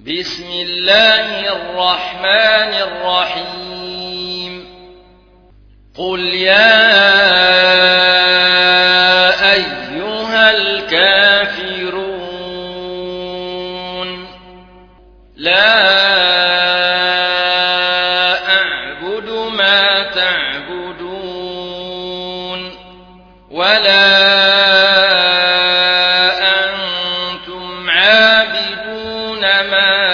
بسم الله الرحمن الرحيم قل يا أيها الكافرون لا أعبد ما تعبدون ولا أنتم عابدون ما